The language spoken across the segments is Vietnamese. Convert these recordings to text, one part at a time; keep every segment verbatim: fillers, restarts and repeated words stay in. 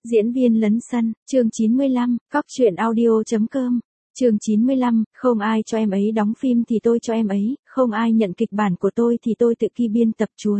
Diễn viên lấn sân, chương chín mươi lăm, cóc truyện audio chấm com. Chương chín mươi lăm, không ai cho em ấy đóng phim thì tôi cho em ấy, không ai nhận kịch bản của tôi thì tôi tự ki biên tập chuối.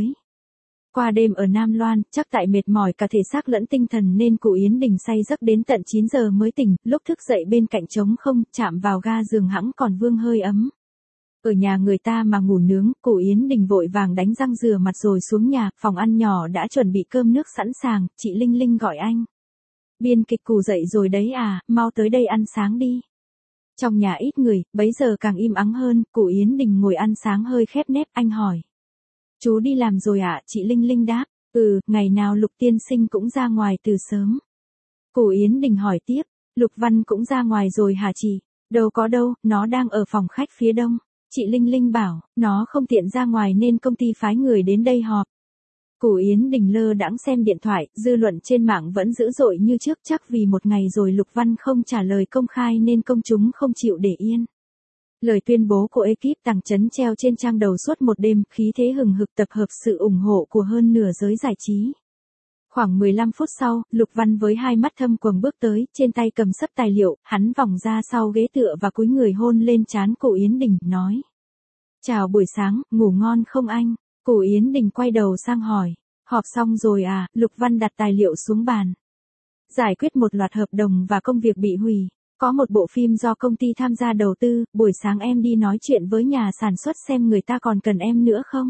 Qua đêm ở Nam Loan, chắc tại mệt mỏi cả thể xác lẫn tinh thần nên cụ Yến Đình say giấc đến tận chín giờ mới tỉnh, lúc thức dậy bên cạnh trống không, chạm vào ga giường hẵng còn vương hơi ấm. Ở nhà người ta mà ngủ nướng, cụ Yến Đình vội vàng đánh răng rửa mặt rồi xuống nhà, phòng ăn nhỏ đã chuẩn bị cơm nước sẵn sàng, chị Linh Linh gọi anh. Biên kịch cụ dậy rồi đấy à, mau tới đây ăn sáng đi. Trong nhà ít người, bấy giờ càng im ắng hơn, cụ Yến Đình ngồi ăn sáng hơi khép nép, anh hỏi. Chú đi làm rồi ạ, à? Chị Linh Linh đáp, ừ, ngày nào Lục tiên sinh cũng ra ngoài từ sớm. Cụ Yến Đình hỏi tiếp, Lục Văn cũng ra ngoài rồi hả chị? Đâu có đâu, nó đang ở phòng khách phía đông. Chị Linh Linh bảo, nó không tiện ra ngoài nên công ty phái người đến đây họp. Cụ Yến Đình lơ đãng xem điện thoại, dư luận trên mạng vẫn dữ dội như trước, chắc vì một ngày rồi Lục Văn không trả lời công khai nên công chúng không chịu để yên. Lời tuyên bố của ekip Tằng Chấn treo trên trang đầu suốt một đêm, khí thế hừng hực tập hợp sự ủng hộ của hơn nửa giới giải trí. Khoảng mười lăm phút sau, Lục Văn với hai mắt thâm quầng bước tới, trên tay cầm sấp tài liệu, hắn vòng ra sau ghế tựa và cúi người hôn lên trán cụ Yến Đình, nói. Chào buổi sáng, ngủ ngon không anh? Cụ Yến Đình quay đầu sang hỏi. Họp xong rồi à? Lục Văn đặt tài liệu xuống bàn. Giải quyết một loạt hợp đồng và công việc bị hủy. Có một bộ phim do công ty tham gia đầu tư, buổi sáng em đi nói chuyện với nhà sản xuất xem người ta còn cần em nữa không?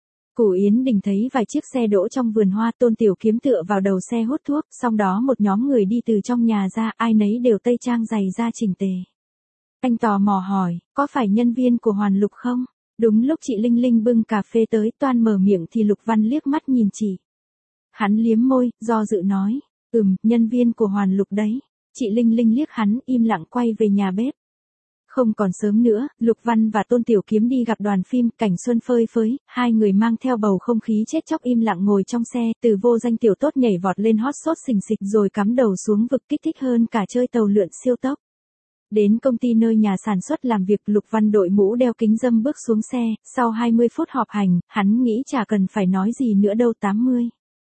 Cụ Yến Đình thấy vài chiếc xe đỗ trong vườn hoa, Tôn Tiểu Kiếm tựa vào đầu xe hút thuốc, sau đó một nhóm người đi từ trong nhà ra, ai nấy đều tây trang giày da chỉnh tề. Anh tò mò hỏi, có phải nhân viên của Hoàn Lục không? Đúng lúc chị Linh Linh bưng cà phê tới, toan mở miệng thì Lục Văn liếc mắt nhìn chị. Hắn liếm môi, do dự nói, ừm, nhân viên của Hoàn Lục đấy. Chị Linh Linh liếc hắn, im lặng quay về nhà bếp. Không còn sớm nữa, Lục Văn và Tôn Tiểu Kiếm đi gặp đoàn phim, cảnh xuân phơi phới, hai người mang theo bầu không khí chết chóc im lặng ngồi trong xe, từ vô danh tiểu tốt nhảy vọt lên hot sốt xình xịch rồi cắm đầu xuống vực, kích thích hơn cả chơi tàu lượn siêu tốc. Đến công ty nơi nhà sản xuất làm việc, Lục Văn đội mũ đeo kính râm bước xuống xe, sau hai mươi phút họp hành, hắn nghĩ chả cần phải nói gì nữa đâu, tám mươi.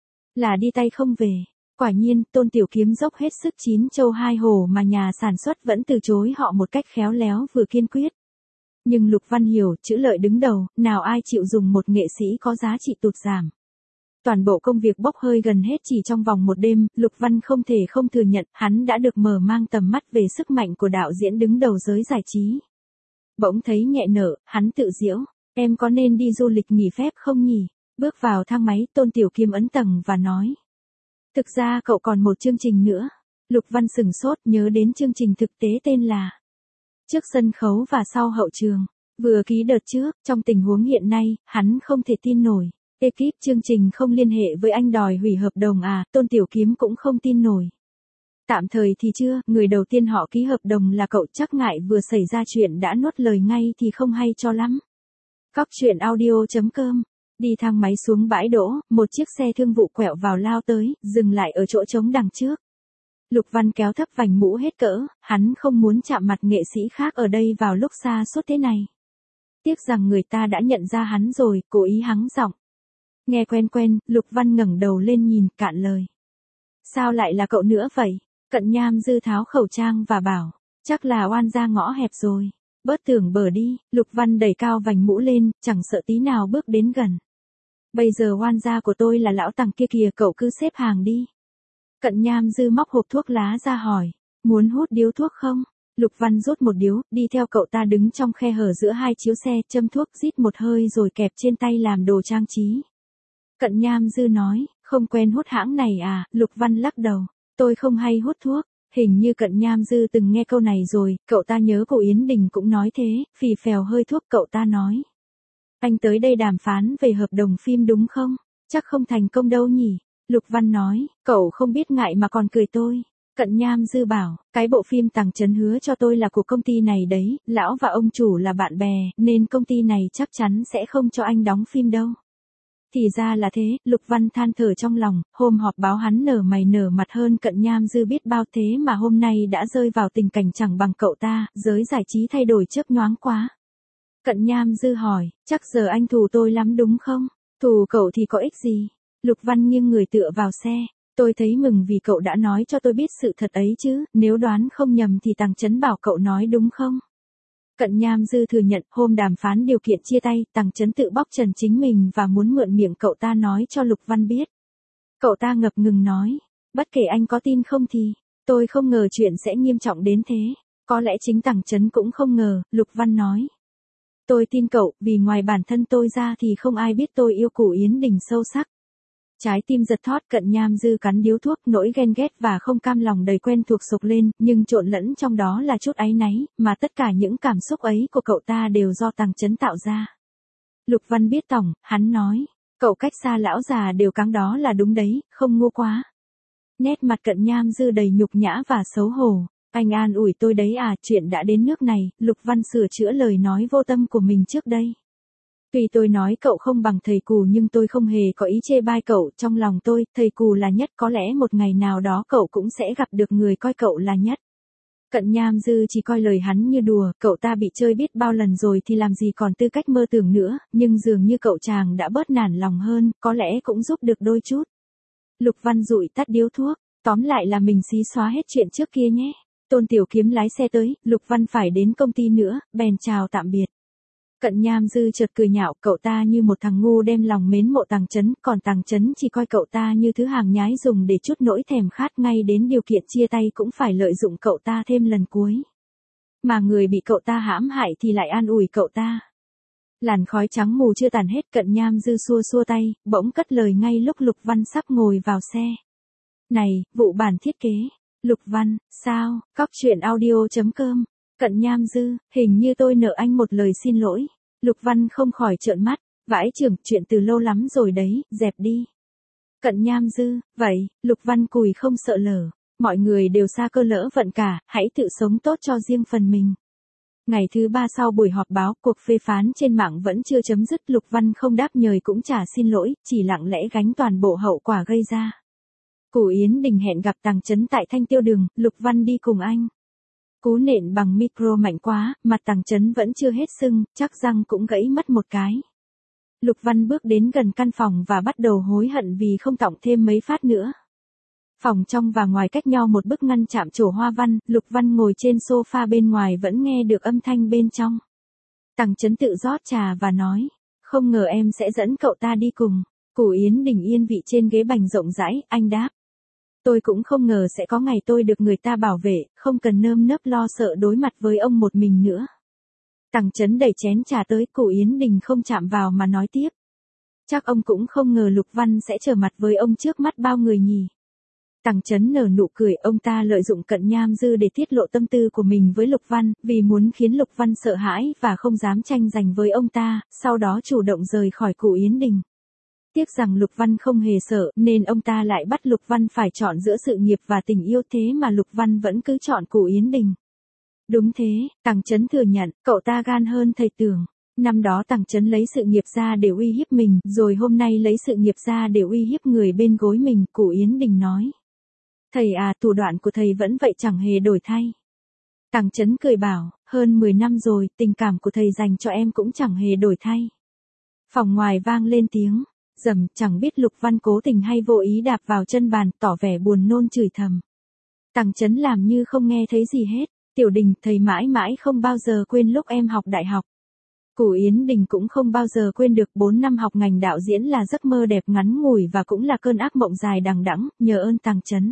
Là đi tay không về. Quả nhiên, Tôn Tiểu Kiếm dốc hết sức chín châu hai hổ mà nhà sản xuất vẫn từ chối họ một cách khéo léo vừa kiên quyết. Nhưng Lục Văn hiểu, chữ lợi đứng đầu, nào ai chịu dùng một nghệ sĩ có giá trị tụt giảm. Toàn bộ công việc bốc hơi gần hết chỉ trong vòng một đêm, Lục Văn không thể không thừa nhận, hắn đã được mở mang tầm mắt về sức mạnh của đạo diễn đứng đầu giới giải trí. Bỗng thấy nhẹ nở, hắn tự giễu, em có nên đi du lịch nghỉ phép không nhỉ? Bước vào thang máy, Tôn Tiểu Kiếm ấn tầng và nói. Thực ra cậu còn một chương trình nữa. Lục Văn sừng sốt, nhớ đến chương trình thực tế tên là Trước sân khấu và sau hậu trường. Vừa ký đợt trước, trong tình huống hiện nay, hắn không thể tin nổi. Ekip chương trình không liên hệ với anh đòi hủy hợp đồng à, Tôn Tiểu Kiếm cũng không tin nổi. Tạm thời thì chưa, người đầu tiên họ ký hợp đồng là cậu, chắc ngại vừa xảy ra chuyện đã nuốt lời ngay thì không hay cho lắm. Cóc truyện audio chấm com. Đi thang máy xuống bãi đỗ, một chiếc xe thương vụ quẹo vào lao tới, dừng lại ở chỗ trống đằng trước. Lục Văn kéo thấp vành mũ hết cỡ, hắn không muốn chạm mặt nghệ sĩ khác ở đây vào lúc xa suốt thế này. Tiếc rằng người ta đã nhận ra hắn rồi, cố ý hắng giọng. Nghe quen quen, Lục Văn ngẩng đầu lên nhìn, cạn lời. Sao lại là cậu nữa vậy? Cận Nham Dư tháo khẩu trang và bảo, chắc là oan ra ngõ hẹp rồi. Bớt tưởng bờ đi, Lục Văn đẩy cao vành mũ lên, chẳng sợ tí nào bước đến gần. Bây giờ oan gia của tôi là lão Tằng kia kìa, cậu cứ xếp hàng đi. Cận Nham Dư móc hộp thuốc lá ra hỏi, muốn hút điếu thuốc không? Lục Văn rút một điếu, đi theo cậu ta đứng trong khe hở giữa hai chiếu xe, châm thuốc rít một hơi rồi kẹp trên tay làm đồ trang trí. Cận Nham Dư nói, không quen hút hãng này à? Lục Văn lắc đầu, tôi không hay hút thuốc. Hình như Cận Nham Dư từng nghe câu này rồi, cậu ta nhớ cô Yến Đình cũng nói thế, phì phèo hơi thuốc, cậu ta nói. Anh tới đây đàm phán về hợp đồng phim đúng không? Chắc không thành công đâu nhỉ? Lục Văn nói, cậu không biết ngại mà còn cười tôi. Cận Nham Dư bảo, cái bộ phim Tằng Chấn hứa cho tôi là của công ty này đấy, lão và ông chủ là bạn bè, nên công ty này chắc chắn sẽ không cho anh đóng phim đâu. Thì ra là thế, Lục Văn than thở trong lòng, hôm họp báo hắn nở mày nở mặt hơn Cận Nham Dư biết bao, thế mà hôm nay đã rơi vào tình cảnh chẳng bằng cậu ta, giới giải trí thay đổi chớp nhoáng quá. Cận Nham Dư hỏi, chắc giờ anh thù tôi lắm đúng không? Thù cậu thì có ích gì? Lục Văn nghiêng người tựa vào xe. Tôi thấy mừng vì cậu đã nói cho tôi biết sự thật ấy chứ, nếu đoán không nhầm thì Tằng Chấn bảo cậu nói đúng không? Cận Nham Dư thừa nhận hôm đàm phán điều kiện chia tay, Tằng Chấn tự bóc trần chính mình và muốn mượn miệng cậu ta nói cho Lục Văn biết. Cậu ta ngập ngừng nói, bất kể anh có tin không thì, tôi không ngờ chuyện sẽ nghiêm trọng đến thế. Có lẽ chính Tằng Chấn cũng không ngờ, Lục Văn nói. Tôi tin cậu, vì ngoài bản thân tôi ra thì không ai biết tôi yêu Cù Yến Đình sâu sắc. Trái tim giật thót, Cận Nham Dư cắn điếu thuốc, nỗi ghen ghét và không cam lòng đầy quen thuộc sộc lên, nhưng trộn lẫn trong đó là chút áy náy, mà tất cả những cảm xúc ấy của cậu ta đều do Tằng Chấn tạo ra. Lục Văn biết tỏng, hắn nói, cậu cách xa lão già đều cáng đó là đúng đấy, không ngu quá. Nét mặt Cận Nham Dư đầy nhục nhã và xấu hổ. Anh an ủi tôi đấy à, chuyện đã đến nước này, Lục Văn sửa chữa lời nói vô tâm của mình trước đây. Tuy tôi nói cậu không bằng thầy Cù nhưng tôi không hề có ý chê bai cậu, trong lòng tôi, thầy Cù là nhất, có lẽ một ngày nào đó cậu cũng sẽ gặp được người coi cậu là nhất. Cận Nham Dư chỉ coi lời hắn như đùa, cậu ta bị chơi biết bao lần rồi thì làm gì còn tư cách mơ tưởng nữa, nhưng dường như cậu chàng đã bớt nản lòng hơn, có lẽ cũng giúp được đôi chút. Lục Văn dụi tắt điếu thuốc, tóm lại là mình xí xóa hết chuyện trước kia nhé. Tôn Tiểu Kiếm lái xe tới, Lục Văn phải đến công ty nữa, bèn chào tạm biệt. Cận Nham Dư chợt cười nhạo, cậu ta như một thằng ngu đem lòng mến mộ Tằng Chấn, còn Tằng Chấn chỉ coi cậu ta như thứ hàng nhái dùng để trút nỗi thèm khát, ngay đến điều kiện chia tay cũng phải lợi dụng cậu ta thêm lần cuối. Mà người bị cậu ta hãm hại thì lại an ủi cậu ta. Làn khói trắng mù chưa tàn hết, Cận Nham Dư xua xua tay, bỗng cất lời ngay lúc Lục Văn sắp ngồi vào xe. Này, vụ bản thiết kế. Lục Văn, sao, cóc truyện audio chấm com. Cận Nham Dư, hình như tôi nợ anh một lời xin lỗi. Lục Văn không khỏi trợn mắt, vãi chưởng, chuyện từ lâu lắm rồi đấy, dẹp đi. Cận Nham Dư, vậy, Lục Văn cùi không sợ lở. Mọi người đều xa cơ lỡ vận cả, hãy tự sống tốt cho riêng phần mình. Ngày thứ ba sau buổi họp báo, cuộc phê phán trên mạng vẫn chưa chấm dứt, Lục Văn không đáp nhời cũng chả xin lỗi, chỉ lặng lẽ gánh toàn bộ hậu quả gây ra. Cù Yến Đình hẹn gặp Tằng Chấn tại Thanh Tiêu Đường, Lục Văn đi cùng anh. Cú nện bằng micro mạnh quá, mặt Tằng Chấn vẫn chưa hết sưng, chắc răng cũng gãy mất một cái. Lục Văn bước đến gần căn phòng và bắt đầu hối hận vì không tọng thêm mấy phát nữa. Phòng trong và ngoài cách nhau một bức ngăn chạm trổ hoa văn, Lục Văn ngồi trên sofa bên ngoài vẫn nghe được âm thanh bên trong. Tằng Chấn tự rót trà và nói, không ngờ em sẽ dẫn cậu ta đi cùng. Cù Yến Đình yên vị trên ghế bành rộng rãi, anh đáp. Tôi cũng không ngờ sẽ có ngày tôi được người ta bảo vệ, không cần nơm nớp lo sợ đối mặt với ông một mình nữa. Tằng Chấn đẩy chén trà tới, Cù Yến Đình không chạm vào mà nói tiếp. Chắc ông cũng không ngờ Lục Văn sẽ trở mặt với ông trước mắt bao người nhỉ. Tằng Chấn nở nụ cười, ông ta lợi dụng Cận Nham Dư để tiết lộ tâm tư của mình với Lục Văn, vì muốn khiến Lục Văn sợ hãi và không dám tranh giành với ông ta, sau đó chủ động rời khỏi Cù Yến Đình. Tiếc rằng Lục Văn không hề sợ, nên ông ta lại bắt Lục Văn phải chọn giữa sự nghiệp và tình yêu, thế mà Lục Văn vẫn cứ chọn Cù Yến Đình. Đúng thế, Tằng Chấn thừa nhận, cậu ta gan hơn thầy tưởng. Năm đó Tằng Chấn lấy sự nghiệp ra để uy hiếp mình, rồi hôm nay lấy sự nghiệp ra để uy hiếp người bên gối mình, Cù Yến Đình nói. Thầy à, thủ đoạn của thầy vẫn vậy chẳng hề đổi thay. Tằng Chấn cười bảo, hơn mười năm rồi, tình cảm của thầy dành cho em cũng chẳng hề đổi thay. Phòng ngoài vang lên tiếng. Dầm, chẳng biết Lục Văn cố tình hay vô ý đạp vào chân bàn, tỏ vẻ buồn nôn chửi thầm. Tằng Chấn làm như không nghe thấy gì hết. Tiểu Đình, thầy mãi mãi không bao giờ quên lúc em học đại học. Cù Yến Đình cũng không bao giờ quên được bốn năm học ngành đạo diễn là giấc mơ đẹp ngắn ngủi và cũng là cơn ác mộng dài đằng đẵng, nhờ ơn Tằng Chấn.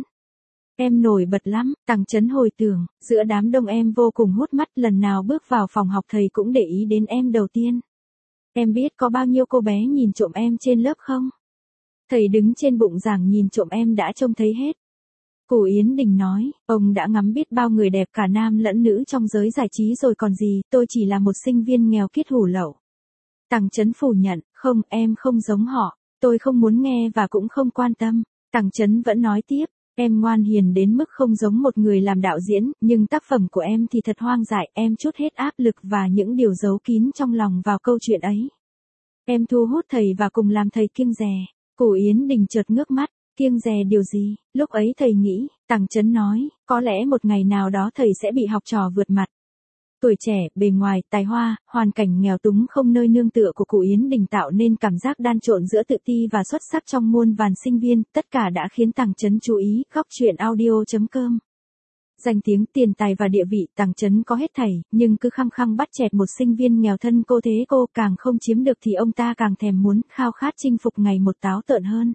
Em nổi bật lắm, Tằng Chấn hồi tưởng, giữa đám đông em vô cùng hút mắt, lần nào bước vào phòng học thầy cũng để ý đến em đầu tiên. Em biết có bao nhiêu cô bé nhìn trộm em trên lớp không? Thầy đứng trên bụng giảng nhìn trộm em đã trông thấy hết. Cù Yến Đình nói, ông đã ngắm biết bao người đẹp cả nam lẫn nữ trong giới giải trí rồi còn gì, tôi chỉ là một sinh viên nghèo kiết hủ lậu. Tằng Chấn phủ nhận, không, em không giống họ, tôi không muốn nghe và cũng không quan tâm. Tằng Chấn vẫn nói tiếp, em ngoan hiền đến mức không giống một người làm đạo diễn, nhưng tác phẩm của em thì thật hoang dại, em trút hết áp lực và những điều giấu kín trong lòng vào câu chuyện ấy. Em thu hút thầy và cùng làm thầy kiêng dè. Cù Yến Đình chợt ngước mắt, kiêng dè điều gì? Lúc ấy thầy nghĩ, Tằng Chấn nói, có lẽ một ngày nào đó thầy sẽ bị học trò vượt mặt. Tuổi trẻ, bề ngoài, tài hoa, hoàn cảnh nghèo túng không nơi nương tựa của cụ Yến Đình tạo nên cảm giác đan trộn giữa tự ti và xuất sắc trong muôn vàn sinh viên, tất cả đã khiến Tằng Chấn chú ý. Góc truyện audio chấm com. Danh tiếng, tiền tài và địa vị, Tằng Chấn có hết thảy, nhưng cứ khăng khăng bắt chẹt một sinh viên nghèo thân cô thế cô, càng không chiếm được thì ông ta càng thèm muốn, khao khát chinh phục ngày một táo tợn hơn.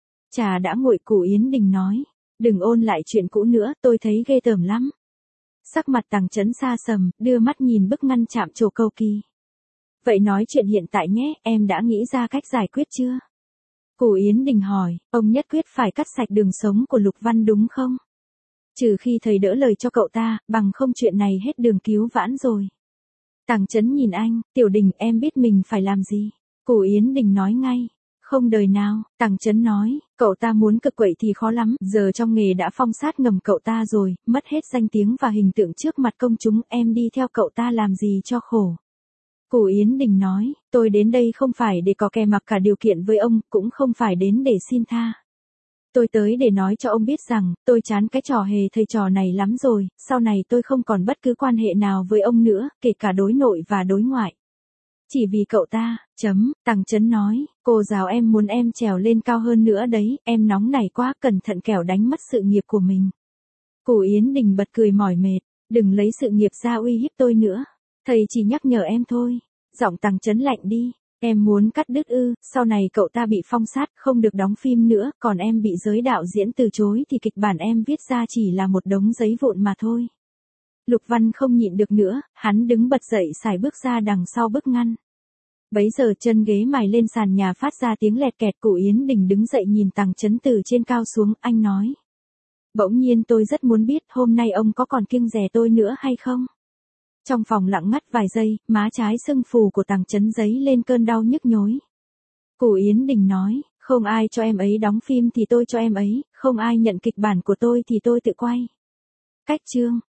Trà đã nguội, cụ Yến Đình nói. Đừng ôn lại chuyện cũ nữa, tôi thấy ghê tởm lắm. Sắc mặt Tằng Chấn xa sầm, đưa mắt nhìn bức ngăn chạm trổ cầu kỳ. Vậy nói chuyện hiện tại nhé, em đã nghĩ ra cách giải quyết chưa? Cụ Yến Đình hỏi, ông nhất quyết phải cắt sạch đường sống của Lục Văn đúng không? Trừ khi thầy đỡ lời cho cậu ta, bằng không chuyện này hết đường cứu vãn rồi. Tằng Chấn nhìn anh, Tiểu Đình em biết mình phải làm gì. Cụ Yến Đình nói ngay. Không đời nào, Tằng Chấn nói, cậu ta muốn cực quậy thì khó lắm, giờ trong nghề đã phong sát ngầm cậu ta rồi, mất hết danh tiếng và hình tượng trước mặt công chúng, em đi theo cậu ta làm gì cho khổ. Cụ Yến Đình nói, tôi đến đây không phải để có kè mặc cả điều kiện với ông, cũng không phải đến để xin tha. Tôi tới để nói cho ông biết rằng, tôi chán cái trò hề thầy trò này lắm rồi, sau này tôi không còn bất cứ quan hệ nào với ông nữa, kể cả đối nội và đối ngoại. Chỉ vì cậu ta, chấm, Tằng Chấn nói, cô giáo em muốn em trèo lên cao hơn nữa đấy, em nóng nảy quá, cẩn thận kẻo đánh mất sự nghiệp của mình. Cụ Yến Đình bật cười mỏi mệt, đừng lấy sự nghiệp ra uy hiếp tôi nữa, thầy chỉ nhắc nhở em thôi. Giọng Tằng Chấn lạnh đi, em muốn cắt đứt ư, sau này cậu ta bị phong sát, không được đóng phim nữa, còn em bị giới đạo diễn từ chối thì kịch bản em viết ra chỉ là một đống giấy vụn mà thôi. Lục Văn không nhịn được nữa, hắn đứng bật dậy xài bước ra đằng sau bức ngăn. Bấy giờ chân ghế mài lên sàn nhà phát ra tiếng lẹt kẹt. Cụ Yến Đình đứng dậy nhìn Tằng Chấn từ trên cao xuống, anh nói. Bỗng nhiên tôi rất muốn biết hôm nay ông có còn kiêng dè tôi nữa hay không? Trong phòng lặng ngắt vài giây, má trái sưng phù của Tằng Chấn dấy lên cơn đau nhức nhối. Cụ Yến Đình nói, không ai cho em ấy đóng phim thì tôi cho em ấy, không ai nhận kịch bản của tôi thì tôi tự quay. Cách chương.